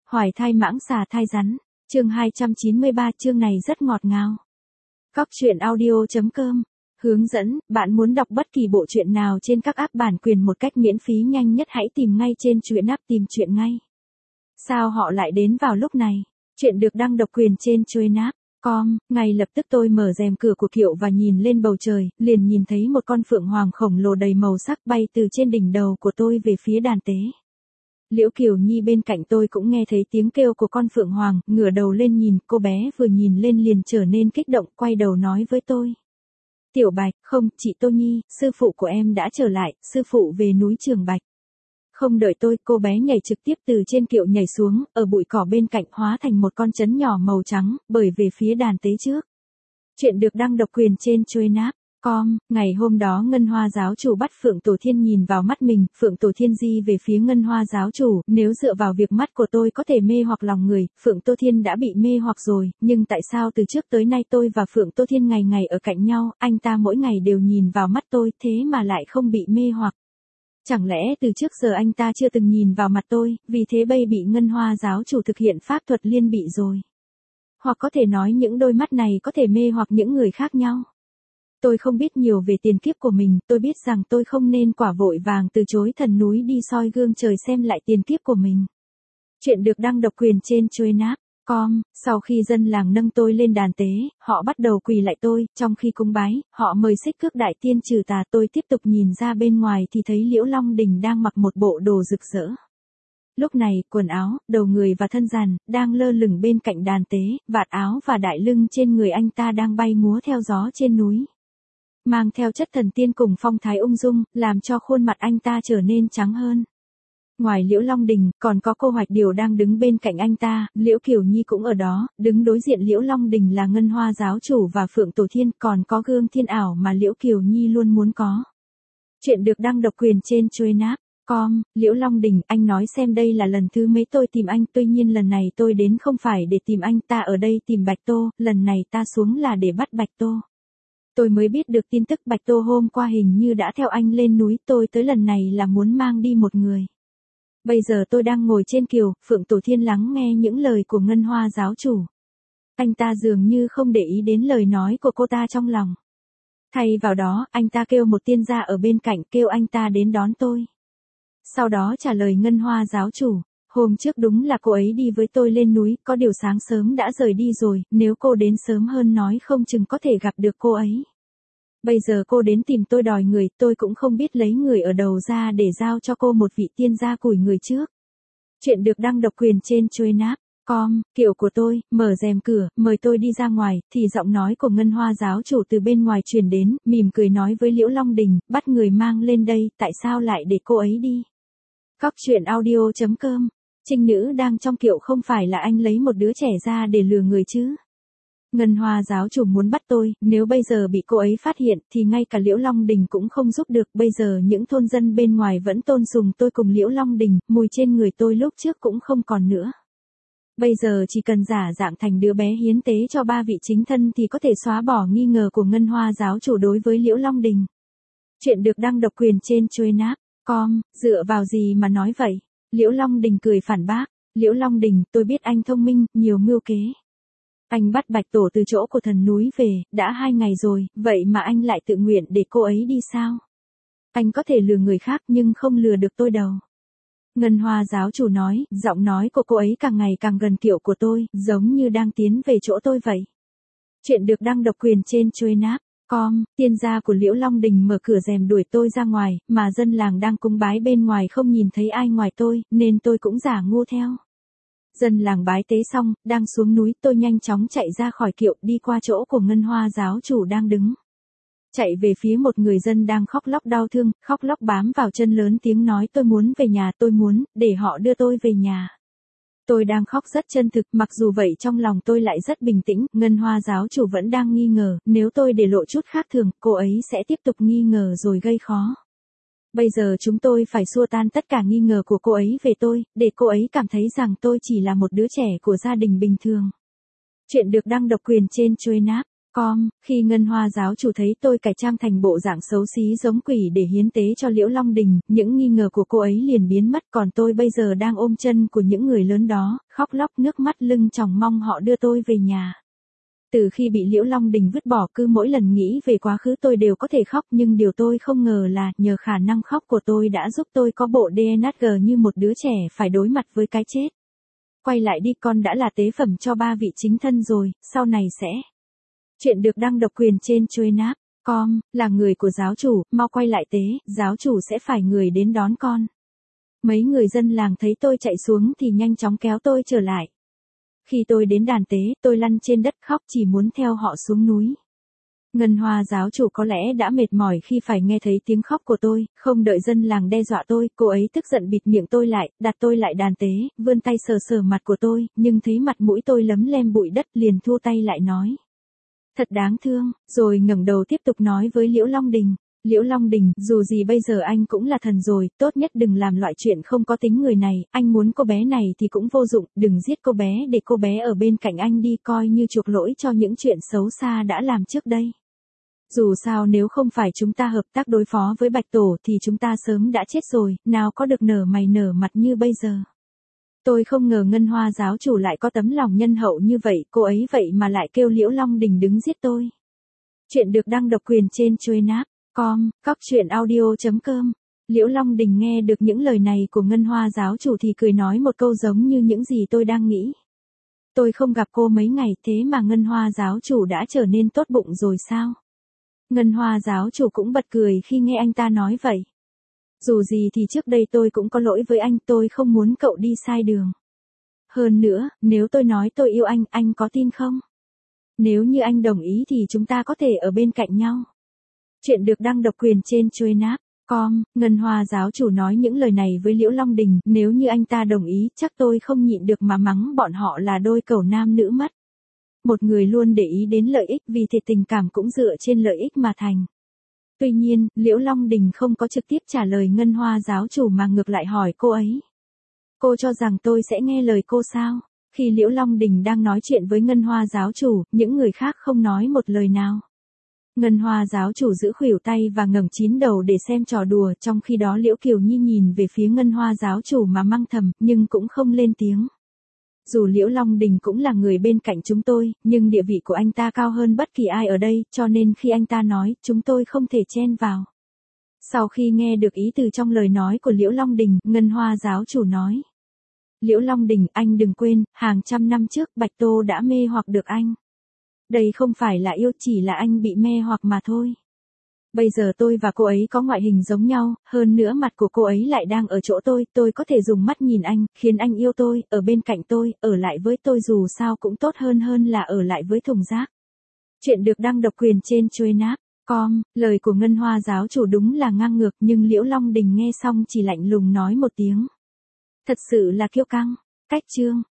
Hoài thai mãng xà thai rắn. Chương 293, chương này rất ngọt ngào. Cóc truyện audio.com. Hướng dẫn, bạn muốn đọc bất kỳ bộ truyện nào trên các app bản quyền một cách miễn phí nhanh nhất hãy tìm ngay trên truyện app tìm truyện ngay. Sao họ lại đến vào lúc này? Chuyện được đăng độc quyền trên truyện app.com. Ngay lập tức tôi mở rèm cửa của kiệu và nhìn lên bầu trời, liền nhìn thấy một con phượng hoàng khổng lồ đầy màu sắc bay từ trên đỉnh đầu của tôi về phía đàn tế. Liễu Kiều Nhi bên cạnh tôi cũng nghe thấy tiếng kêu của con phượng hoàng, ngửa đầu lên nhìn, cô bé vừa nhìn lên liền trở nên kích động, quay đầu nói với tôi. Tiểu Bạch, không, chị Tô Nhi, sư phụ của em đã trở lại, sư phụ về núi Trường Bạch. Không đợi tôi, cô bé nhảy trực tiếp từ trên kiệu nhảy xuống, ở bụi cỏ bên cạnh hóa thành một con trấn nhỏ màu trắng, bởi về phía đàn tế trước. Chuyện được đăng độc quyền trên truyện app.com. Ngày hôm đó Ngân Hoa giáo chủ bắt Phượng Tổ Thiên nhìn vào mắt mình, Phượng Tổ Thiên di về phía Ngân Hoa giáo chủ, nếu dựa vào việc mắt của tôi có thể mê hoặc lòng người, Phượng Tô Thiên đã bị mê hoặc rồi, nhưng tại sao từ trước tới nay tôi và Phượng Tô Thiên ngày ngày ở cạnh nhau, anh ta mỗi ngày đều nhìn vào mắt tôi, thế mà lại không bị mê hoặc. Chẳng lẽ từ trước giờ anh ta chưa từng nhìn vào mặt tôi, vì thế bây bị Ngân Hoa giáo chủ thực hiện pháp thuật liên bị rồi. Hoặc có thể nói những đôi mắt này có thể mê hoặc những người khác nhau. Tôi không biết nhiều về tiền kiếp của mình, tôi biết rằng tôi không nên quả vội vàng từ chối thần núi đi soi gương trời xem lại tiền kiếp của mình. Chuyện được đăng độc quyền trên truyện app.com. Sau khi dân làng nâng tôi lên đàn tế, họ bắt đầu quỳ lại tôi, trong khi cúng bái, họ mời Xích Cước đại tiên trừ tà. Tôi tiếp tục nhìn ra bên ngoài thì thấy Liễu Long Đình đang mặc một bộ đồ rực rỡ. Lúc này, quần áo, đầu người và thân giàn, đang lơ lửng bên cạnh đàn tế, vạt áo và đại lưng trên người anh ta đang bay múa theo gió trên núi. Mang theo chất thần tiên cùng phong thái ung dung, làm cho khuôn mặt anh ta trở nên trắng hơn. Ngoài Liễu Long Đình, còn có cô Hoạch Điều đang đứng bên cạnh anh ta, Liễu Kiều Nhi cũng ở đó, đứng đối diện Liễu Long Đình là Ngân Hoa giáo chủ và Phượng Tổ Thiên, còn có gương thiên ảo mà Liễu Kiều Nhi luôn muốn có. Chuyện được đăng độc quyền trên truyện app.com. Liễu Long Đình, anh nói xem đây là lần thứ mấy tôi tìm anh, tuy nhiên lần này tôi đến không phải để tìm anh, ta ở đây tìm Bạch Tô, lần này ta xuống là để bắt Bạch Tô. Tôi mới biết được tin tức Bạch Tô hôm qua hình như đã theo anh lên núi, tôi tới lần này là muốn mang đi một người. Bây giờ tôi đang ngồi trên kiều, Phượng Tổ Thiên lắng nghe những lời của Ngân Hoa giáo chủ. Anh ta dường như không để ý đến lời nói của cô ta trong lòng. Thay vào đó, anh ta kêu một tiên gia ở bên cạnh, kêu anh ta đến đón tôi. Sau đó trả lời Ngân Hoa giáo chủ. Hôm trước đúng là cô ấy đi với tôi lên núi, có điều sáng sớm đã rời đi rồi, nếu cô đến sớm hơn nói không chừng có thể gặp được cô ấy. Bây giờ cô đến tìm tôi đòi người, tôi cũng không biết lấy người ở đầu ra để giao cho cô một vị tiên gia củi người trước. Chuyện được đăng độc quyền trên truyện app.com. Kiệu của tôi, mở rèm cửa, mời tôi đi ra ngoài, thì giọng nói của Ngân Hoa giáo chủ từ bên ngoài truyền đến, mỉm cười nói với Liễu Long Đình, bắt người mang lên đây, tại sao lại để cô ấy đi? Cóc truyện audio.com. Trinh nữ đang trong kiệu không phải là anh lấy một đứa trẻ ra để lừa người chứ. Ngân Hoa giáo chủ muốn bắt tôi, nếu bây giờ bị cô ấy phát hiện thì ngay cả Liễu Long Đình cũng không giúp được, bây giờ những thôn dân bên ngoài vẫn tôn sùng tôi cùng Liễu Long Đình, mùi trên người tôi lúc trước cũng không còn nữa. Bây giờ chỉ cần giả dạng thành đứa bé hiến tế cho ba vị chính thân thì có thể xóa bỏ nghi ngờ của Ngân Hoa giáo chủ đối với Liễu Long Đình. Chuyện được đăng độc quyền trên truyện app.com. Dựa vào gì mà nói vậy? Liễu Long Đình cười phản bác. Liễu Long Đình, tôi biết anh thông minh, nhiều mưu kế. Anh bắt Bạch Tổ từ chỗ của thần núi về, đã 2 ngày rồi, vậy mà anh lại tự nguyện để cô ấy đi sao? Anh có thể lừa người khác nhưng không lừa được tôi đâu. Ngân Hoa giáo chủ nói, giọng nói của cô ấy càng ngày càng gần kiệu của tôi, giống như đang tiến về chỗ tôi vậy. Chuyện được đăng độc quyền trên truyện app.com. Tiên gia của Liễu Long Đình mở cửa rèm đuổi tôi ra ngoài, mà dân làng đang cúng bái bên ngoài không nhìn thấy ai ngoài tôi, nên tôi cũng giả ngu theo. Dân làng bái tế xong, đang xuống núi, tôi nhanh chóng chạy ra khỏi kiệu, đi qua chỗ của Ngân Hoa giáo chủ đang đứng. Chạy về phía một người dân đang khóc lóc đau thương, khóc lóc bám vào chân lớn tiếng nói tôi muốn về nhà, tôi muốn, để họ đưa tôi về nhà. Tôi đang khóc rất chân thực, mặc dù vậy trong lòng tôi lại rất bình tĩnh, Ngân Hoa giáo chủ vẫn đang nghi ngờ, nếu tôi để lộ chút khác thường, cô ấy sẽ tiếp tục nghi ngờ rồi gây khó. Bây giờ chúng tôi phải xua tan tất cả nghi ngờ của cô ấy về tôi, để cô ấy cảm thấy rằng tôi chỉ là một đứa trẻ của gia đình bình thường. Chuyện được đăng độc quyền trên truyện Khi Ngân Hoa giáo chủ thấy tôi cải trang thành bộ dạng xấu xí giống quỷ để hiến tế cho Liễu Long Đình, những nghi ngờ của cô ấy liền biến mất, còn tôi bây giờ đang ôm chân của những người lớn đó, khóc lóc nước mắt lưng tròng mong họ đưa tôi về nhà. Từ khi bị Liễu Long Đình vứt bỏ, cứ mỗi lần nghĩ về quá khứ tôi đều có thể khóc, nhưng điều tôi không ngờ là nhờ khả năng khóc của tôi đã giúp tôi có bộ DNG như một đứa trẻ phải đối mặt với cái chết. Quay lại đi, con đã là tế phẩm cho 3 vị chính thân rồi, sau này sẽ. Chuyện được đăng độc quyền trên Chuyenap.com, là người của giáo chủ, mau quay lại tế, giáo chủ sẽ phải người đến đón con. Mấy người dân làng thấy tôi chạy xuống thì nhanh chóng kéo tôi trở lại. Khi tôi đến đàn tế, tôi lăn trên đất khóc chỉ muốn theo họ xuống núi. Ngân Hoa giáo chủ có lẽ đã mệt mỏi khi phải nghe thấy tiếng khóc của tôi, không đợi dân làng đe dọa tôi, cô ấy tức giận bịt miệng tôi lại, đặt tôi lại đàn tế, vươn tay sờ sờ mặt của tôi, nhưng thấy mặt mũi tôi lấm lem bụi đất liền thua tay lại nói. Thật đáng thương, rồi ngẩng đầu tiếp tục nói với Liễu Long Đình. Liễu Long Đình, dù gì bây giờ anh cũng là thần rồi, tốt nhất đừng làm loại chuyện không có tính người này, anh muốn cô bé này thì cũng vô dụng, đừng giết cô bé để cô bé ở bên cạnh anh đi, coi như chuộc lỗi cho những chuyện xấu xa đã làm trước đây. Dù sao nếu không phải chúng ta hợp tác đối phó với Bạch Tổ thì chúng ta sớm đã chết rồi, nào có được nở mày nở mặt như bây giờ. Tôi không ngờ Ngân Hoa giáo chủ lại có tấm lòng nhân hậu như vậy, cô ấy vậy mà lại kêu Liễu Long Đình đứng giết tôi. Chuyện được đăng độc quyền trên Chuyenap.com, coctruyện.audio.com. Liễu Long Đình nghe được những lời này của Ngân Hoa giáo chủ thì cười nói một câu giống như những gì tôi đang nghĩ. Tôi không gặp cô mấy ngày thế mà Ngân Hoa giáo chủ đã trở nên tốt bụng rồi sao? Ngân Hoa giáo chủ cũng bật cười khi nghe anh ta nói vậy. Dù gì thì trước đây tôi cũng có lỗi với anh, tôi không muốn cậu đi sai đường. Hơn nữa, nếu tôi nói tôi yêu anh có tin không? Nếu như anh đồng ý thì chúng ta có thể ở bên cạnh nhau. Chuyện được đăng độc quyền trên Chuyenap.com, Ngân Hoa giáo chủ nói những lời này với Liễu Long Đình, nếu như anh ta đồng ý, chắc tôi không nhịn được mà mắng bọn họ là đôi cẩu nam nữ mất. Một người luôn để ý đến lợi ích vì thể tình cảm cũng dựa trên lợi ích mà thành. Tuy nhiên, Liễu Long Đình không có trực tiếp trả lời Ngân Hoa giáo chủ mà ngược lại hỏi cô ấy. Cô cho rằng tôi sẽ nghe lời cô sao? Khi Liễu Long Đình đang nói chuyện với Ngân Hoa giáo chủ, những người khác không nói một lời nào. Ngân Hoa giáo chủ giữ khuỷu tay và ngẩng chín đầu để xem trò đùa, trong khi đó Liễu Kiều Nhi nhìn về phía Ngân Hoa giáo chủ mà mang thầm, nhưng cũng không lên tiếng. Dù Liễu Long Đình cũng là người bên cạnh chúng tôi, nhưng địa vị của anh ta cao hơn bất kỳ ai ở đây, cho nên khi anh ta nói, chúng tôi không thể chen vào. Sau khi nghe được ý từ trong lời nói của Liễu Long Đình, Ngân Hoa giáo chủ nói. Liễu Long Đình, anh đừng quên, hàng trăm năm trước Bạch Tô đã mê hoặc được anh. Đây không phải là yêu, chỉ là anh bị mê hoặc mà thôi. Bây giờ tôi và cô ấy có ngoại hình giống nhau, hơn nữa mặt của cô ấy lại đang ở chỗ tôi có thể dùng mắt nhìn anh, khiến anh yêu tôi, ở bên cạnh tôi, ở lại với tôi dù sao cũng tốt hơn là ở lại với thùng rác. Chuyện được đăng độc quyền trên Chuyenap.com, lời của Ngân Hoa giáo chủ đúng là ngang ngược nhưng Liễu Long Đình nghe xong chỉ lạnh lùng nói một tiếng. Thật sự là kiêu căng. Cách chương